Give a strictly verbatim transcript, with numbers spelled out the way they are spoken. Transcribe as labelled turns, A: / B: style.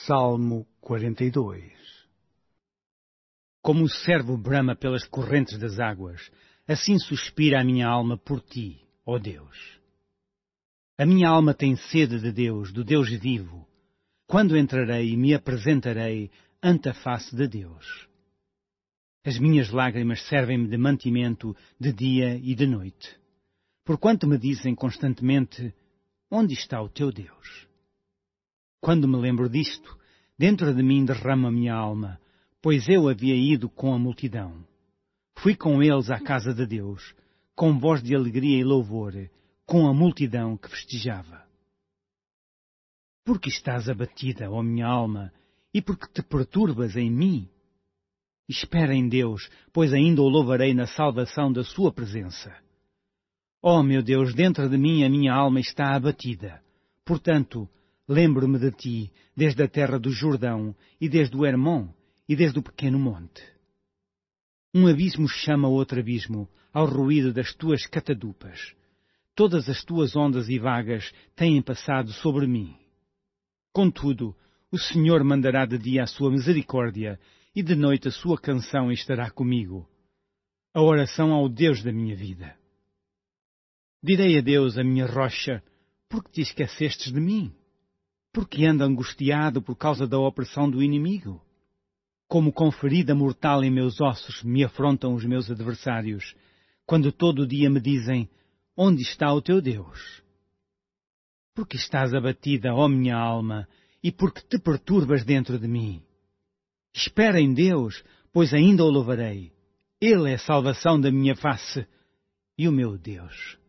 A: Salmo quarenta e dois.
B: Como o servo brama pelas correntes das águas, assim suspira a minha alma por ti, ó Deus. A minha alma tem sede de Deus, do Deus vivo. Quando entrarei e me apresentarei ante a face de Deus? As minhas lágrimas servem-me de mantimento de dia e de noite, porquanto me dizem constantemente: onde está o teu Deus? Quando me lembro disto, dentro de mim derrama a minha alma, pois eu havia ido com a multidão. Fui com eles à casa de Deus, com voz de alegria e louvor, com a multidão que festejava. Porque estás abatida, ó minha alma, e porque te perturbas em mim? Espera em Deus, pois ainda o louvarei na salvação da sua presença. Ó meu Deus, dentro de mim a minha alma está abatida. Portanto, lembro-me de ti, desde a terra do Jordão, e desde o Hermon, e desde o pequeno monte. Um abismo chama outro abismo, ao ruído das tuas catadupas. Todas as tuas ondas e vagas têm passado sobre mim. Contudo, o Senhor mandará de dia a sua misericórdia, e de noite a sua canção estará comigo, a oração ao Deus da minha vida. Direi a Deus, a minha rocha: por que te esquecestes de mim? Porque ando angustiado por causa da opressão do inimigo? Como com ferida mortal em meus ossos me afrontam os meus adversários, quando todo o dia me dizem: onde está o teu Deus? Porque estás abatida, ó minha alma, e porque te perturbas dentro de mim? Espera em Deus, pois ainda o louvarei. Ele é a salvação da minha face e o meu Deus.